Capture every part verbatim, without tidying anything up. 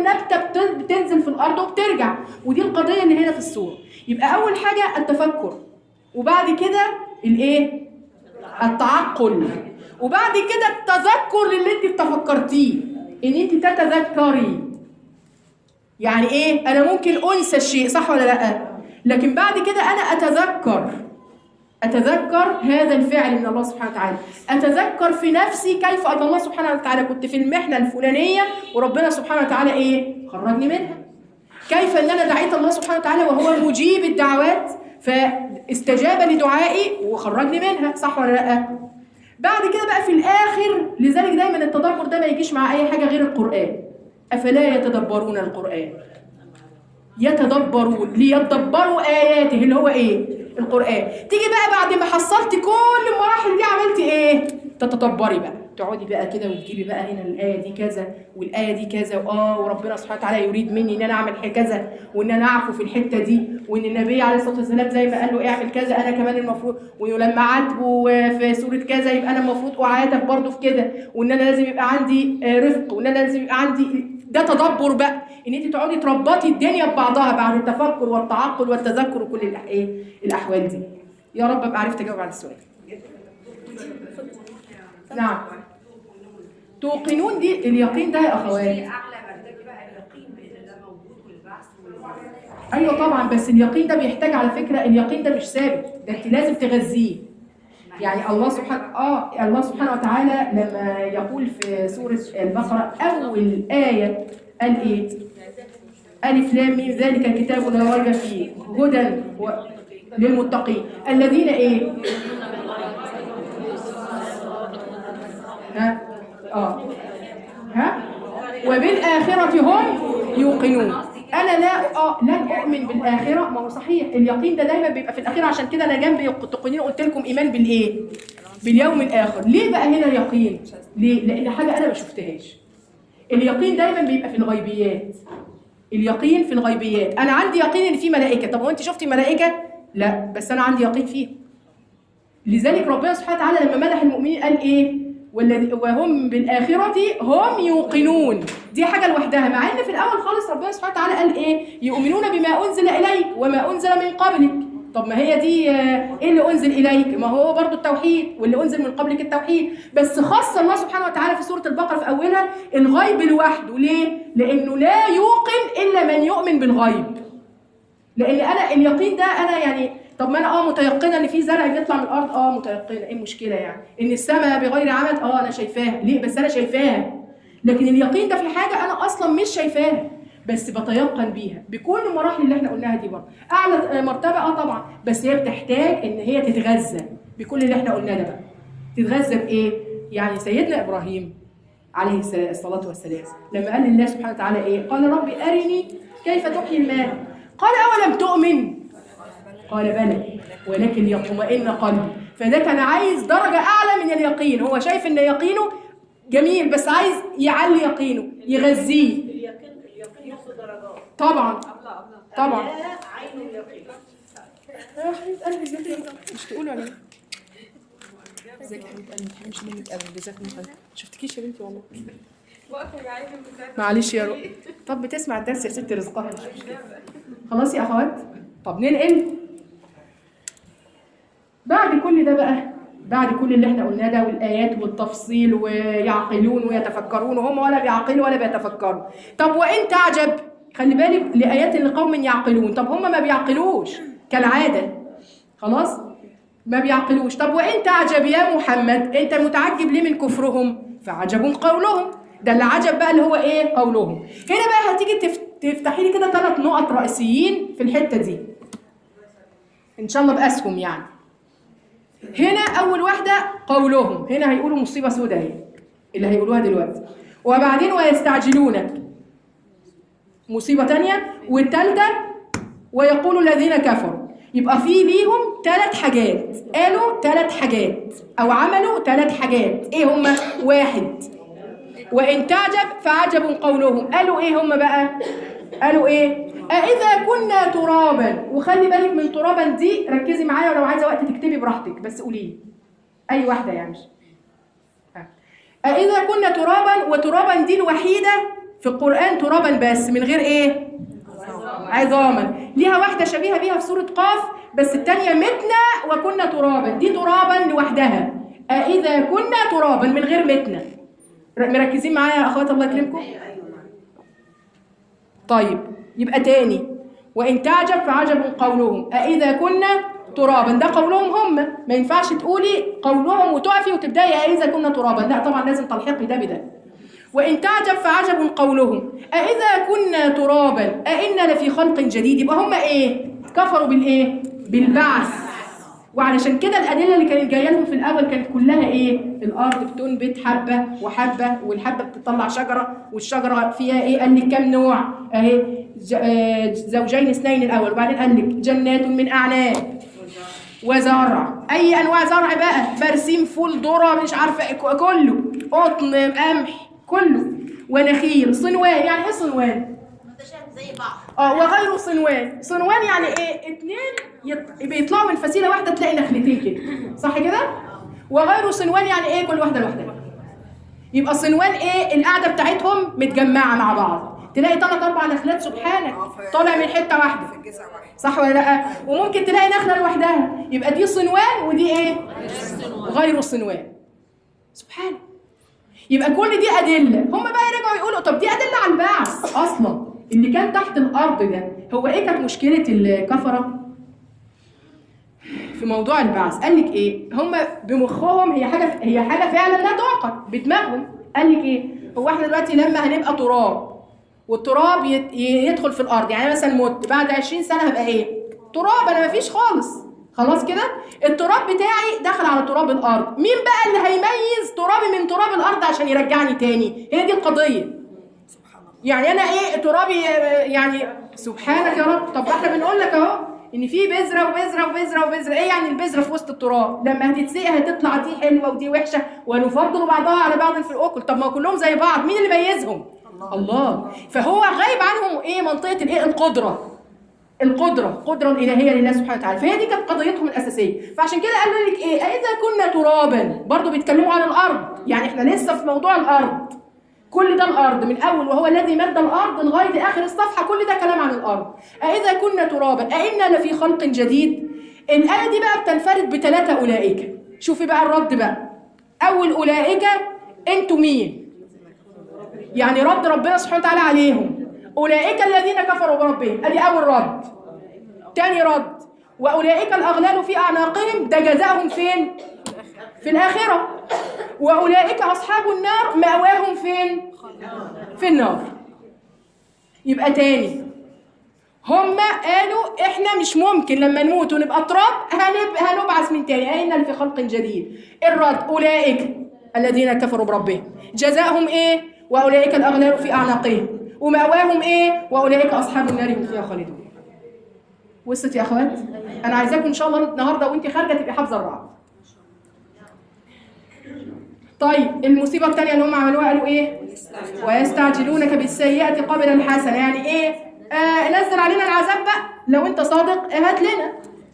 نبتة بتنزل في الأرض وبترجع، ودي القضية اللي هنا في السورة. يبقى أول حاجة التفكر، وبعد كده الإيه؟ التعقل، وبعد كده التذكر للي أنت بتفكرتيه، إن أنت تتذكري. يعني إيه؟ أنا ممكن أنسى الشيء، صح ولا لأ؟ لكن بعد كده أنا أتذكر أتذكر هذا الفعل من الله سبحانه وتعالى، أتذكر في نفسي كيف أن الله سبحانه وتعالى كنت في المحنة الفلانية وربنا سبحانه وتعالى إيه؟ خرجني منها. كيف أن أنا دعيت الله سبحانه وتعالى وهو مجيب الدعوات فاستجاب لدعائي وخرجني منها، صح ولا لأ؟ بعد كده بقى في الآخر، لذلك دايما التدبر ده ما يجيش مع أي حاجة غير القرآن. أفلا يتدبرون القرآن؟ يتدبرون ليتدبروا آياته اللي هو إيه؟ القرآن. تيجي بقى بعد ما حصلت كل المراحل دي عملتي إيه؟ تتدبري بقى، تقعدي بقى كده وتجيبي بقى هنا الآية دي كذا والآية دي كذا، وآه وربنا سبحانه وتعالى يريد مني إن أنا أعمل كذا، وإن أنا أعفو في الحتة دي، وإن النبي عليه الصلاة والسلام زي ما قال له اعمل كذا أنا كمان المفروض، ولما عاتبه في سورة كذا يبقى أنا المفروض أعاتب برضه في كده، وإن أنا لازم يبقى عندي رفق، وإن أنا لازم يبقى عندي ده تدبر بقى، ان انت تقعدي تربطي الدنيا ببعضها بعد التفكر والتعقل والتذكر وكل الايه الاحوال دي. يا رب ابقى عرفت اجاوب على السؤال. نعم. توقنون دي اليقين ده يا اخوات. اعلى مرتبه بقى اليقين بان ده موجود والبعث والوعد. ايوه طبعا، بس اليقين ده بيحتاج على فكره، اليقين ده مش ثابت، ده انت لازم تغذيه. يعني الله سبحانه اه الله سبحانه وتعالى لما يقول في سورة البقرة أول آية قال إيه؟ ألف لام ميم ذلك الكتاب لا ريب فيه هدى و... للمتقين الذين إيه؟ ها؟ آه ها؟ وبالآخرة هم يوقنون. أنا لا آه لن أؤمن بالآخرة، ما هو صحيح اليقين ده دايما بيبقى في الآخرة، عشان كده أنا جنبي تقنين قلت لكم إيمان بالإيه؟ باليوم الآخر. ليه بقى هنا يقين؟ ليه؟ لأن حاجة أنا ما شفتهاش. اليقين دايما بيبقى في الغيبيات. اليقين في الغيبيات، أنا عندي يقين إن في ملائكة، طب هو أنت شفتي ملائكة؟ لا، بس أنا عندي يقين فيه. لذلك ربنا سبحانه وتعالى لما مدح المؤمنين قال إيه؟ وهم بالآخرة هم يوقنون. دي حاجة لوحدها، مع ان في الاول خالص ربنا سبحانه وتعالى قال ايه؟ يؤمنون بما انزل اليك وما انزل من قبلك. طب ما هي دي ايه اللي انزل اليك؟ ما هو برضو التوحيد، واللي انزل من قبلك التوحيد، بس خص الله سبحانه وتعالى في سورة البقرة في اولها الغيب لوحده. ليه؟ لانه لا يوقن الا من يؤمن بالغيب. لان انا اليقين ده انا يعني طب ما انا اه متيقنه ان في زرع بيطلع من الارض، اه متيقنه، ايه المشكله يعني؟ ان السماء بغير عمد، اه انا شايفاها، ليه؟ بس انا شايفاها. لكن اليقين ده في حاجه انا اصلا مش شايفاها بس بتيقن بيها بكل المراحل اللي احنا قلناها دي. برضه اعلى مرتبه اه طبعا، بس هي بتحتاج ان هي تتغذى بكل اللي احنا قلناه ده. بقى تتغذى بايه؟ يعني سيدنا ابراهيم عليه الصلاه والسلام لما قال لله سبحانه وتعالى ايه؟ قال ربي ارني كيف تحيي الماء. قال اولم تؤمن؟ قال بلى ولكن يطمئن قلبي. فده كان عايز درجة أعلى من اليقين، هو شايف إن يقينه جميل بس عايز يعلي يقينه، يغذيه. اليقين اليقين ياخد درجات. طبعا طبعا. عين اليقين. يا حبيبة قلبي مش تقولوا ولا ايه؟ ازيك يا حبيبة قلبي؟ ما تحرمش منك أبدا، جزاك الله خير. شفتكيش يا بنتي والله. معلش يا رب. طب بتسمع الدرس يا ست رزقها. خلاص يا أخوات؟ طب ننقل. بعد كل ده بقى، بعد كل اللي احنا قلناه ده والآيات والتفصيل ويعقلون ويتفكرون، وهم ولا بيعقلوا ولا بيتفكروا. طب وإن تعجب، خلي بالك لآيات لقوم يعقلون. طب هم ما بيعقلوش كالعادة، خلاص ما بيعقلوش. طب وإن تعجب يا محمد، أنت متعجب ليه من كفرهم؟ فعجب قولهم. ده اللي عجب بقى اللي هو إيه؟ قولهم. هنا بقى هتيجي تفتحي لي كده ثلاث نقط رئيسيين في الحتة دي إن شاء الله بأسهم. يعني هنا أول واحدة قولهم، هنا هيقولوا مصيبة سوداء هي اللي هيقولوها دلوقتي، وبعدين ويستعجلونك مصيبة تانية، والتالتة ويقول الذين كفروا. يبقى في ليهم ثلاث حاجات، قالوا ثلاث حاجات أو عملوا ثلاث حاجات. إيه هما؟ واحد وإن تعجب فعجب قولهم. قالوا إيه هما بقى؟ قالوا إيه؟ أإذا كنا ترابا. وخلي بالك من ترابا دي، ركزي معايا، ولو عايزة وقت تكتبي براحتك بس قولي أي واحدة يعني. أإذا كنا ترابا، وترابا دي الوحيدة في القرآن ترابا بس من غير ايه؟ عظاما. ليها واحدة شبيهة بيها في سورة قاف بس التانية متنا وكنا ترابا، دي ترابا لوحدها، أإذا كنا ترابا من غير متنا. مركزين معايا يا أخوات الله يكرمكم؟ طيب يبقى تاني، وإن تعجب فعجب قولهم أإذا كنا ترابا، ده قولهم هم، ما ينفعش تقولي قولهم وتقفي وتبدأي أإذا كنا ترابا، لا طبعا لازم تلحقي ده بده. وإن تعجب فعجب قولهم أإذا كنا ترابا أإنا لفي خلق جديد، يبقى هم إيه؟ كفروا بالإيه؟ بالبعث. وعلشان كده الأدلة اللي كانت جاية لهم في الأول كانت كلها إيه؟ الأرض بتنبت حبة وحبة، والحبة بتطلع شجرة، والشجرة فيها إيه؟ قال لك كم نوع؟ أهي زوجين اثنين الأول، وبعدين قال لك جنات من أعناب وزرع، أي أنواع زرع بقى؟ برسيم، فول، ذرة، مش عارفة كله، قطن، قمح، كله، ونخيل، صنوان. يعني إيه صنوان؟ زي بعض. اه وغير صنوان. صنوان يعني ايه؟ اتنين يط... بيطلعوا من فسيله واحده تلاقي نخلتين كده، صح كده؟ وغير صنوان يعني ايه؟ كل واحده لوحدها. يبقى صنوان ايه؟ القعده بتاعتهم متجمعه مع بعض، تلاقي ثلاث اربع نخلات سبحانك طالع من حته واحده، صح ولا لا؟ وممكن تلاقي نخله لوحدها، يبقى دي صنوان ودي ايه؟ غير صنوان. سبحان. يبقى كل دي ادله. هم بقى يرجعوا يقولوا طب دي ادله على البعث اصلا. اللي كان تحت الارض ده هو ايه كانت مشكله الكفره في موضوع البعث؟ قال لك ايه؟ هم بمخهم هي حاجه هي حاجه فعلا لا تعقل بدماغهم. قال لك ايه؟ هو احنا دلوقتي لما هنبقى تراب والتراب يدخل في الارض، يعني مثلا مت بعد عشرين سنه هبقى ايه؟ تراب، انا مفيش خالص، خلاص كده؟ التراب بتاعي دخل على تراب الارض، مين بقى اللي هيميز ترابي من تراب الارض عشان يرجعني تاني؟ هي دي القضيه. يعني انا ايه ترابي يعني؟ سبحانك يا رب. طب احنا بنقول لك اهو ان في بذره وبذره وبذره وبذره، ايه يعني البذره في وسط التراب؟ لما هتتسقي هتطلع دي حلوه ودي وحشه، ونفضل بعضها على بعض في الاكل. طب ما كلهم زي بعض، مين اللي ميزهم؟ الله, الله. فهو غايب عنهم ايه؟ منطقه الايه؟ القدره. القدره، القدره الالهيه لله سبحانه وتعالى. فهي دي كانت قضيتهم الاساسيه. فعشان كده قالوا لك ايه؟ اذا كنا ترابا، برضو بيتكلموا عن الارض، يعني احنا لسه في موضوع الارض. كل ده الأرض من أول وهو الذي مد الأرض لغاية آخر الصفحة، كل ده كلام عن الأرض. أإذا كنا ترابا أإنا لفي خلق جديد. الآية دي بقى بتنفرد بثلاثة أولئك. شوفي بقى الرد بقى. أول أولئك أنتوا مين؟ يعني رد ربنا سبحانه وتعالى عليهم. أولئك الذين كفروا بربهم، أدي أول رد. تاني رد، وأولئك الأغلال في أعناقهم، ده جزاهم فين؟ في الآخرة. وأولئك أصحاب النار مأواهم فين؟ في النار. يبقى تاني هم قالوا إحنا مش ممكن لما نموت ونبقى تراب هنب... هنبعث من تاني، أين في خلق جديد. الرد أولئك الذين كفروا بربهم جزاهم إيه؟ وأولئك الأغلال في أعناقهم ومأواهم إيه؟ وأولئك أصحاب النار هم فيها خالدون. وصلت يا أخوات؟ أنا عايزاكم إن شاء الله النهاردة وأنت خارجة تبقي حافظة الرعد. طيب المصيبة الثانية اللي هم عملوها قالوا ايه؟ ويستعجلونك بالسيئة قبل الحسنة. يعني ايه؟ آه نزل علينا العذاب بقى، لو انت صادق هات لنا.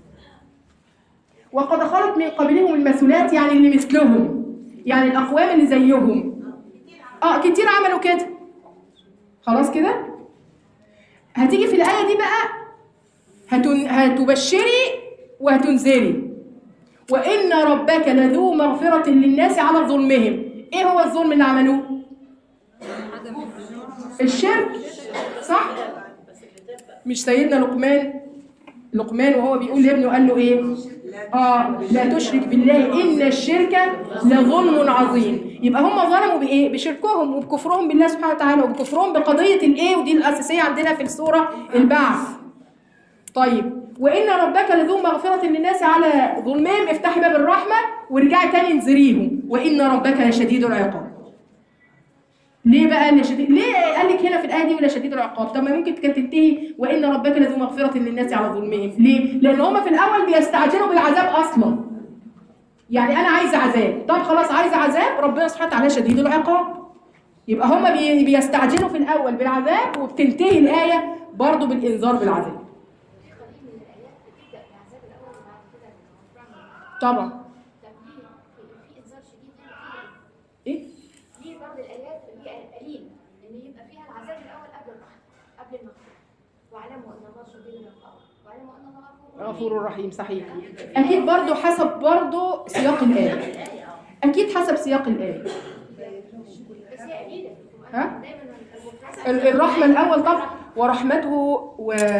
وقد خلت من قبلهم المثلات، يعني اللي مثلهم، يعني الاقوام اللي زيهم. اه كتير عملوا كده. خلاص كده؟ هتيجي في الآية دي بقى هتن... هتبشري وهتنذري. وإن ربك لذو مغفرة للناس على ظلمهم. إيه هو الظلم اللي عملوه؟ الشرك، صح؟ مش سيدنا لقمان لقمان وهو بيقول لابنه قال له إيه؟ آه لا تشرك بالله إن الشرك لظلم عظيم. يبقى هم ظلموا بإيه؟ بشركهم وبكفرهم بالله سبحانه وتعالى وبكفرهم بقضية الإيه؟ ودي الأساسية عندنا في السورة، البعث. طيب وإن ربك لذو مغفرة للناس على ظلمهم، افتحي باب الرحمة ورجعي تاني انذريهم. وإن ربك لشديد العقاب. ليه بقى لشديد؟ ليه قال لك هنا في الآية دي ولا شديد العقاب؟ طب ما ممكن كانت تنتهي وإن ربك لذو مغفرة للناس على ظلمهم. ليه؟ لأن هم في الأول بيستعجلوا بالعذاب أصلا. يعني أنا عايزة عذاب، طب خلاص عايزة عذاب، ربنا سبحانه وتعالى شديد العقاب. يبقى هم بيستعجلوا في الأول بالعذاب وبتنتهي الآية برضو بالإنذار بالعذاب. طبعا. ايه؟ في بعض الايات اللي هي قليل ان يبقى فيها قبل المغفرة. واعلموا ان الله شديد العقاب واعلموا ان الله غفور رحيم. صحيح. اكيد برضو حسب برضو سياق الايه، اكيد حسب سياق الايه. بس هي اكيد ها دايما الرحمه الاول طبعا ورحمته و